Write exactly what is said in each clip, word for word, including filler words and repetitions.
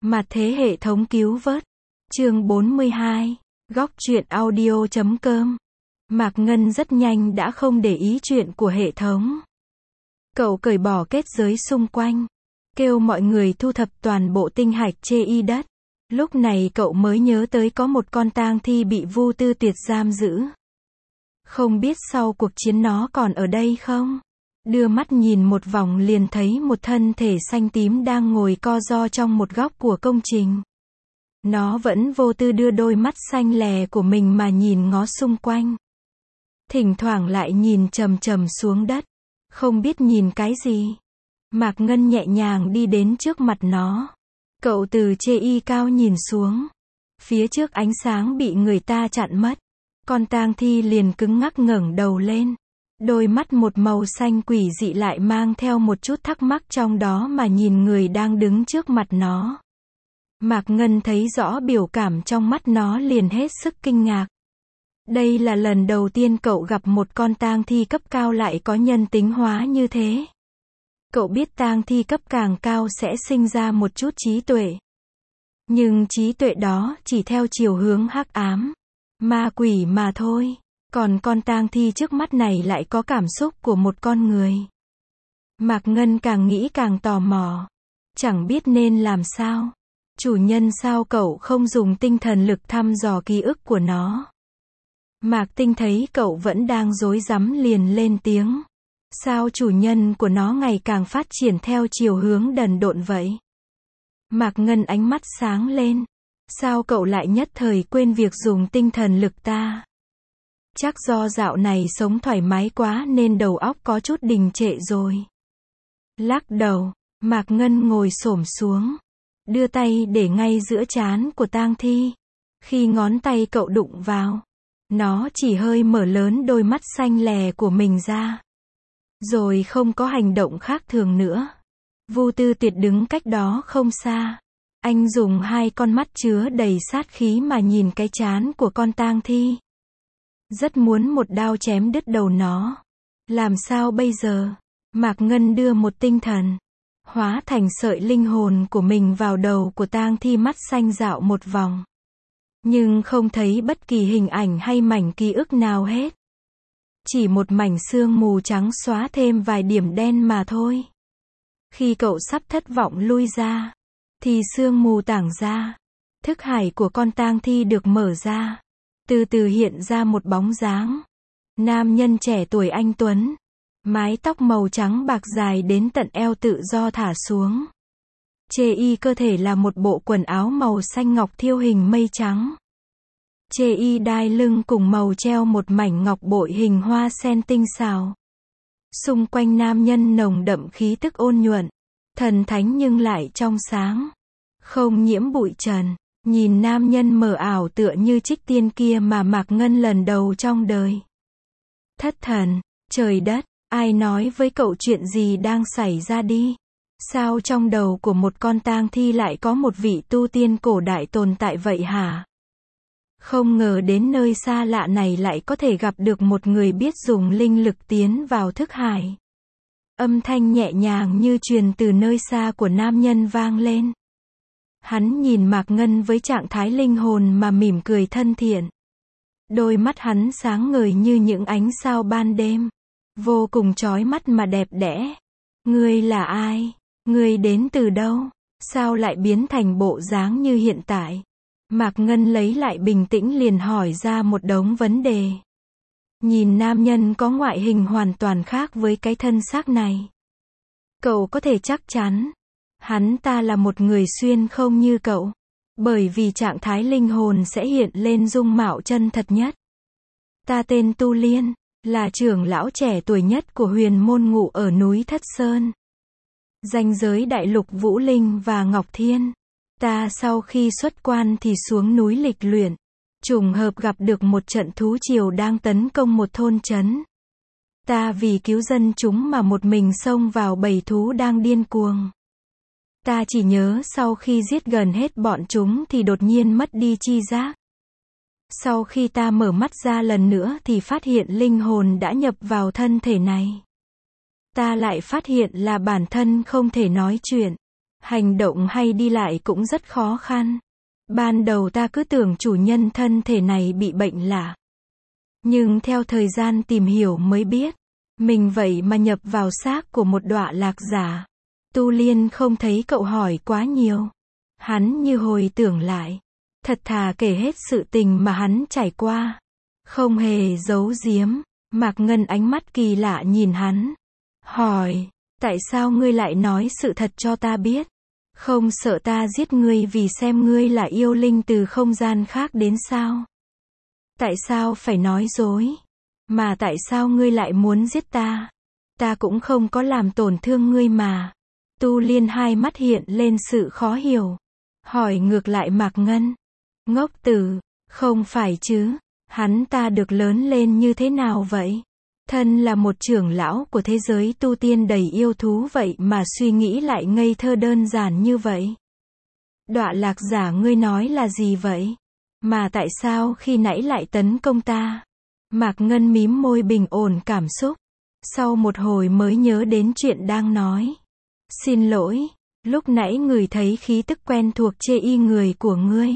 Mặt thế hệ thống cứu vớt. Chương bốn mươi hai. Góc truyện audio chấm com. Mạc Ngân rất nhanh đã không để ý chuyện của hệ thống. Cậu cởi bỏ kết giới xung quanh, kêu mọi người thu thập toàn bộ tinh hạch chê y đất. Lúc này cậu mới nhớ tới có một con tang thi bị Vu Tư Tuyệt giam giữ. Không biết sau cuộc chiến nó còn ở đây không? Đưa mắt nhìn một vòng liền thấy một thân thể xanh tím đang ngồi co ro trong một góc của công trình. Nó vẫn vô tư đưa đôi mắt xanh lè của mình mà nhìn ngó xung quanh. Thỉnh thoảng lại nhìn chầm chầm xuống đất. Không biết nhìn cái gì. Mạc Ngân nhẹ nhàng đi đến trước mặt nó. Cậu từ chê y cao nhìn xuống. Phía trước ánh sáng bị người ta chặn mất. Con tang thi liền cứng ngắc ngẩng đầu lên. Đôi mắt một màu xanh quỷ dị lại mang theo một chút thắc mắc trong đó mà nhìn người đang đứng trước mặt nó. Mạc Ngân thấy rõ biểu cảm trong mắt nó liền hết sức kinh ngạc. Đây là lần đầu tiên cậu gặp một con tang thi cấp cao lại có nhân tính hóa như thế. Cậu biết tang thi cấp càng cao sẽ sinh ra một chút trí tuệ. Nhưng trí tuệ đó chỉ theo chiều hướng hắc ám, ma quỷ mà thôi. Còn con tang thi trước mắt này lại có cảm xúc của một con người. Mạc Ngân càng nghĩ càng tò mò. Chẳng biết nên làm sao. Chủ nhân sao cậu không dùng tinh thần lực thăm dò ký ức của nó? Mạc Tinh thấy cậu vẫn đang rối rắm liền lên tiếng. Sao chủ nhân của nó ngày càng phát triển theo chiều hướng đần độn vậy? Mạc Ngân ánh mắt sáng lên. Sao cậu lại nhất thời quên việc dùng tinh thần lực ta? Chắc do dạo này sống thoải mái quá nên đầu óc có chút đình trệ rồi. Lắc đầu, Mạc Ngân ngồi xổm xuống. Đưa tay để ngay giữa trán của tang thi. Khi ngón tay cậu đụng vào, nó chỉ hơi mở lớn đôi mắt xanh lè của mình ra. Rồi không có hành động khác thường nữa. Vu Tư Tuyệt đứng cách đó không xa. Anh dùng hai con mắt chứa đầy sát khí mà nhìn cái trán của con tang thi. Rất muốn một đao chém đứt đầu nó. Làm sao bây giờ? Mạc Ngân đưa một tinh thần, hóa thành sợi linh hồn của mình vào đầu của tang thi, mắt xanh dạo một vòng. Nhưng không thấy bất kỳ hình ảnh hay mảnh ký ức nào hết. Chỉ một mảnh sương mù trắng xóa thêm vài điểm đen mà thôi. Khi cậu sắp thất vọng lui ra, thì sương mù tản ra. Thức hải của con tang thi được mở ra. Từ từ hiện ra một bóng dáng. Nam nhân trẻ tuổi anh tuấn. Mái tóc màu trắng bạc dài đến tận eo tự do thả xuống. Chê y cơ thể là một bộ quần áo màu xanh ngọc thiêu hình mây trắng. Chê y đai lưng cùng màu treo một mảnh ngọc bội hình hoa sen tinh xảo. Xung quanh nam nhân nồng đậm khí tức ôn nhuận, thần thánh nhưng lại trong sáng, không nhiễm bụi trần. Nhìn nam nhân mờ ảo tựa như trích tiên kia mà Mạc Ngân lần đầu trong đời thất thần. Trời đất, ai nói với cậu chuyện gì đang xảy ra đi? Sao trong đầu của một con tang thi lại có một vị tu tiên cổ đại tồn tại vậy hả? Không ngờ đến nơi xa lạ này lại có thể gặp được một người biết dùng linh lực tiến vào thức hải. Âm thanh nhẹ nhàng như truyền từ nơi xa của nam nhân vang lên. Hắn nhìn Mạc Ngân với trạng thái linh hồn mà mỉm cười thân thiện. Đôi mắt hắn sáng ngời như những ánh sao ban đêm. Vô cùng chói mắt mà đẹp đẽ. Ngươi là ai? Ngươi đến từ đâu? Sao lại biến thành bộ dáng như hiện tại? Mạc Ngân lấy lại bình tĩnh liền hỏi ra một đống vấn đề. Nhìn nam nhân có ngoại hình hoàn toàn khác với cái thân xác này. Cậu có thể chắc chắn hắn ta là một người xuyên không như cậu. Bởi vì trạng thái linh hồn sẽ hiện lên dung mạo chân thật nhất. Ta tên Tu Liên, là trưởng lão trẻ tuổi nhất của huyền môn ngụ ở núi Thất Sơn. Ranh giới đại lục Vũ Linh và Ngọc Thiên. Ta sau khi xuất quan thì xuống núi lịch luyện. Trùng hợp gặp được một trận thú triều đang tấn công một thôn trấn. Ta vì cứu dân chúng mà một mình xông vào bầy thú đang điên cuồng. Ta chỉ nhớ sau khi giết gần hết bọn chúng thì đột nhiên mất đi chi giác. Sau khi ta mở mắt ra lần nữa thì phát hiện linh hồn đã nhập vào thân thể này. Ta lại phát hiện là bản thân không thể nói chuyện. Hành động hay đi lại cũng rất khó khăn. Ban đầu ta cứ tưởng chủ nhân thân thể này bị bệnh lạ. Nhưng theo thời gian tìm hiểu mới biết, mình vậy mà nhập vào xác của một đọa lạc giả. Tu Liên không thấy cậu hỏi quá nhiều. Hắn như hồi tưởng lại. Thật thà kể hết sự tình mà hắn trải qua. Không hề giấu giếm. Mạc Ngân ánh mắt kỳ lạ nhìn hắn. Hỏi, tại sao ngươi lại nói sự thật cho ta biết? Không sợ ta giết ngươi vì xem ngươi là yêu linh từ không gian khác đến sao? Tại sao phải nói dối? Mà tại sao ngươi lại muốn giết ta? Ta cũng không có làm tổn thương ngươi mà. Tu Liên hai mắt hiện lên sự khó hiểu. Hỏi ngược lại Mạc Ngân. Ngốc tử, không phải chứ? Hắn ta được lớn lên như thế nào vậy? Thân là một trưởng lão của thế giới tu tiên đầy yêu thú vậy mà suy nghĩ lại ngây thơ đơn giản như vậy. Đọa lạc giả ngươi nói là gì vậy? Mà tại sao khi nãy lại tấn công ta? Mạc Ngân mím môi bình ổn cảm xúc. Sau một hồi mới nhớ đến chuyện đang nói. Xin lỗi, lúc nãy người thấy khí tức quen thuộc chê y người của ngươi.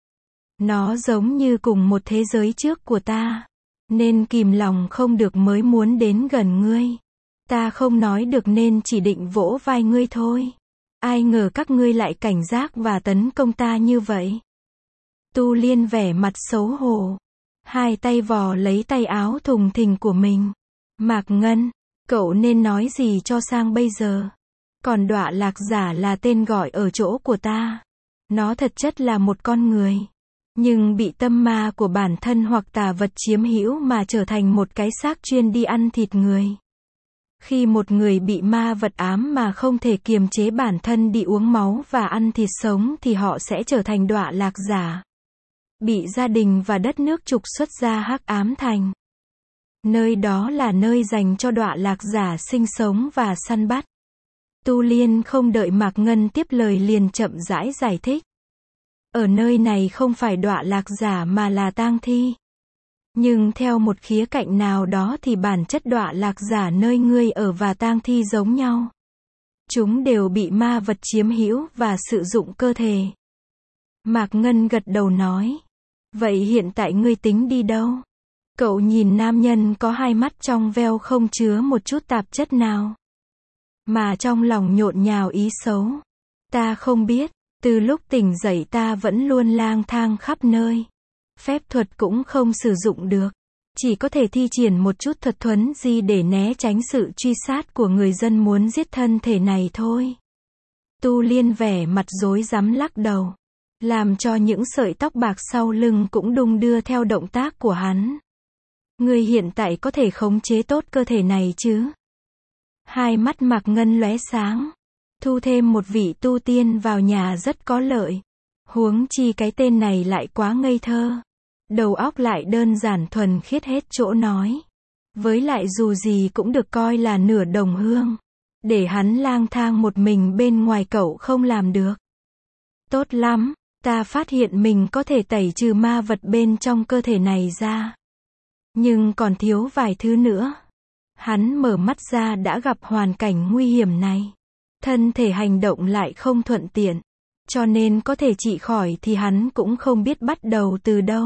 Nó giống như cùng một thế giới trước của ta. Nên kìm lòng không được mới muốn đến gần ngươi. Ta không nói được nên chỉ định vỗ vai ngươi thôi. Ai ngờ các ngươi lại cảnh giác và tấn công ta như vậy. Tu Liên vẻ mặt xấu hổ. Hai tay vò lấy tay áo thùng thình của mình. Mạc Ngân, cậu nên nói gì cho sang bây giờ? Còn đọa lạc giả là tên gọi ở chỗ của ta. Nó thật chất là một con người. Nhưng bị tâm ma của bản thân hoặc tà vật chiếm hữu mà trở thành một cái xác chuyên đi ăn thịt người. Khi một người bị ma vật ám mà không thể kiềm chế bản thân đi uống máu và ăn thịt sống thì họ sẽ trở thành đọa lạc giả. Bị gia đình và đất nước trục xuất ra hắc ám thành. Nơi đó là nơi dành cho đọa lạc giả sinh sống và săn bắt. Tu Liên không đợi Mạc Ngân tiếp lời liền chậm rãi giải thích. Ở nơi này không phải đọa lạc giả mà là tang thi. Nhưng theo một khía cạnh nào đó thì bản chất đọa lạc giả nơi ngươi ở và tang thi giống nhau. Chúng đều bị ma vật chiếm hữu và sử dụng cơ thể. Mạc Ngân gật đầu nói. Vậy hiện tại ngươi tính đi đâu? Cậu nhìn nam nhân có hai mắt trong veo không chứa một chút tạp chất nào. Mà trong lòng nhộn nhào ý xấu. Ta không biết. Từ lúc tỉnh dậy ta vẫn luôn lang thang khắp nơi. Phép thuật cũng không sử dụng được. Chỉ có thể thi triển một chút thuật thuấn di để né tránh sự truy sát của người dân muốn giết thân thể này thôi. Tu Liên vẻ mặt rối rắm lắc đầu. Làm cho những sợi tóc bạc sau lưng cũng đung đưa theo động tác của hắn. Người hiện tại có thể khống chế tốt cơ thể này chứ? Hai mắt Mạc Ngân lóe sáng. Thu thêm một vị tu tiên vào nhà rất có lợi. Huống chi cái tên này lại quá ngây thơ. Đầu óc lại đơn giản thuần khiết hết chỗ nói. Với lại dù gì cũng được coi là nửa đồng hương. Để hắn lang thang một mình bên ngoài cậu không làm được. Tốt lắm, ta phát hiện mình có thể tẩy trừ ma vật bên trong cơ thể này ra. Nhưng còn thiếu vài thứ nữa. Hắn mở mắt ra đã gặp hoàn cảnh nguy hiểm này. Thân thể hành động lại không thuận tiện. Cho nên có thể trị khỏi thì hắn cũng không biết bắt đầu từ đâu.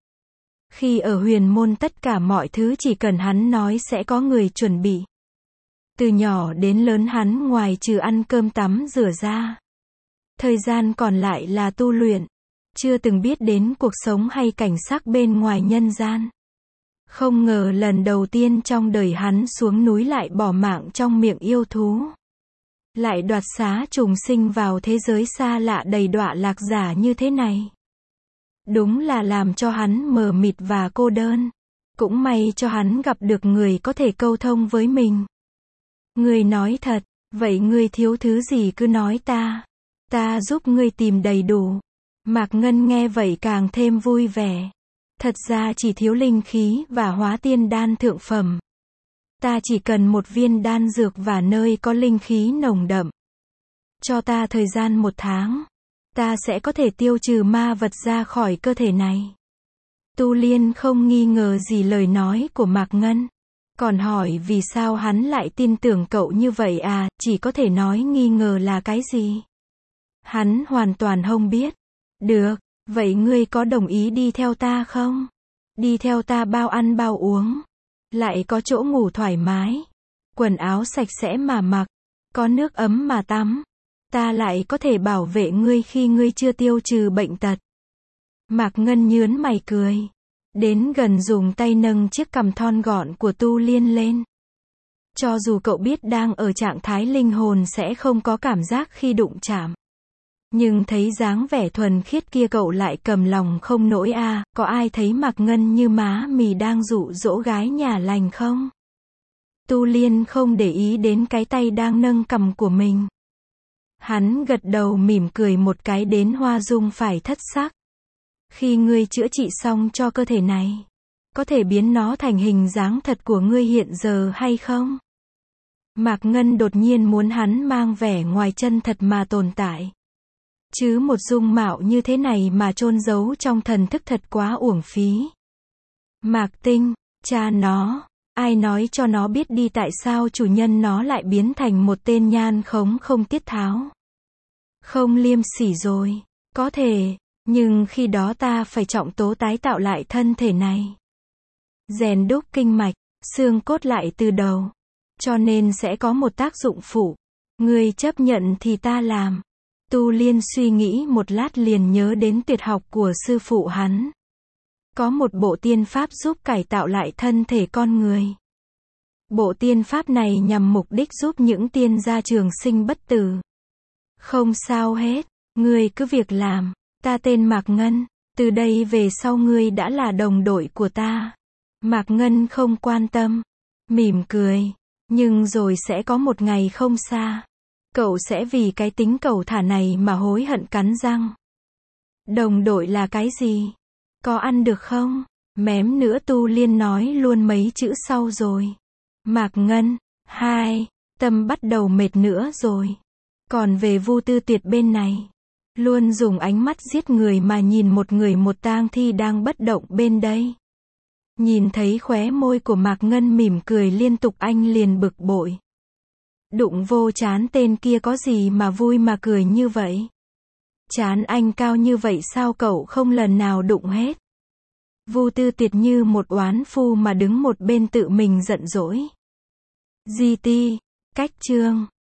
Khi ở huyền môn tất cả mọi thứ chỉ cần hắn nói sẽ có người chuẩn bị. Từ nhỏ đến lớn hắn ngoài trừ ăn cơm tắm rửa ra. Thời gian còn lại là tu luyện. Chưa từng biết đến cuộc sống hay cảnh sắc bên ngoài nhân gian. Không ngờ lần đầu tiên trong đời hắn xuống núi lại bỏ mạng trong miệng yêu thú. Lại đoạt xá trùng sinh vào thế giới xa lạ đầy đọa lạc giả như thế này. Đúng là làm cho hắn mờ mịt và cô đơn. Cũng may cho hắn gặp được người có thể câu thông với mình. Người nói thật, vậy ngươi thiếu thứ gì cứ nói ta. Ta giúp ngươi tìm đầy đủ. Mạc Ngân nghe vậy càng thêm vui vẻ. Thật ra chỉ thiếu linh khí và hóa tiên đan thượng phẩm. Ta chỉ cần một viên đan dược và nơi có linh khí nồng đậm. Cho ta thời gian một tháng. Ta sẽ có thể tiêu trừ ma vật ra khỏi cơ thể này. Tu Liên không nghi ngờ gì lời nói của Mạc Ngân. Còn hỏi vì sao hắn lại tin tưởng cậu như vậy à, chỉ có thể nói nghi ngờ là cái gì. Hắn hoàn toàn không biết. Được, vậy ngươi có đồng ý đi theo ta không? Đi theo ta bao ăn bao uống. Lại có chỗ ngủ thoải mái. Quần áo sạch sẽ mà mặc. Có nước ấm mà tắm. Ta lại có thể bảo vệ ngươi khi ngươi chưa tiêu trừ bệnh tật. Mạc Ngân nhướn mày cười. Đến gần dùng tay nâng chiếc cằm thon gọn của Tu Liên lên. Cho dù cậu biết đang ở trạng thái linh hồn sẽ không có cảm giác khi đụng chạm. Nhưng thấy dáng vẻ thuần khiết kia cậu lại cầm lòng không nổi a. À, có ai thấy Mạc Ngân như má mì đang dụ dỗ gái nhà lành không? Tu Liên không để ý đến cái tay đang nâng cằm của mình. Hắn gật đầu mỉm cười một cái đến Hoa Dung phải thất sắc. Khi ngươi chữa trị xong cho cơ thể này, có thể biến nó thành hình dáng thật của ngươi hiện giờ hay không? Mạc Ngân đột nhiên muốn hắn mang vẻ ngoài chân thật mà tồn tại. Chứ một dung mạo như thế này mà chôn giấu trong thần thức thật quá uổng phí. Mạc Tinh, cha nó, ai nói cho nó biết đi tại sao chủ nhân nó lại biến thành một tên nhan khống không tiết tháo. Không liêm sỉ rồi, có thể, nhưng khi đó ta phải trọng tố tái tạo lại thân thể này. Rèn đúc kinh mạch, xương cốt lại từ đầu. Cho nên sẽ có một tác dụng phụ. Ngươi chấp nhận thì ta làm. Tu Liên suy nghĩ một lát liền nhớ đến tuyệt học của sư phụ hắn. Có một bộ tiên pháp giúp cải tạo lại thân thể con người. Bộ tiên pháp này nhằm mục đích giúp những tiên gia trường sinh bất tử. Không sao hết, ngươi cứ việc làm. Ta tên Mạc Ngân, từ đây về sau ngươi đã là đồng đội của ta. Mạc Ngân không quan tâm, mỉm cười, nhưng rồi sẽ có một ngày không xa. Cậu sẽ vì cái tính cẩu thả này mà hối hận cắn răng. Đồng đội là cái gì? Có ăn được không? Mém nữa Tu Liên nói luôn mấy chữ sau rồi. Mạc Ngân, hai, tâm bắt đầu mệt nữa rồi. Còn về Vu Tư Tuyệt bên này, luôn dùng ánh mắt giết người mà nhìn một người một tang thi đang bất động bên đây. Nhìn thấy khóe môi của Mạc Ngân mỉm cười liên tục anh liền bực bội. Đụng vô chán tên kia có gì mà vui mà cười như vậy? Chán anh cao như vậy sao cậu không lần nào đụng hết? Vu Tư Tuyệt như một oán phu mà đứng một bên tự mình giận dỗi. giê tê, cách chương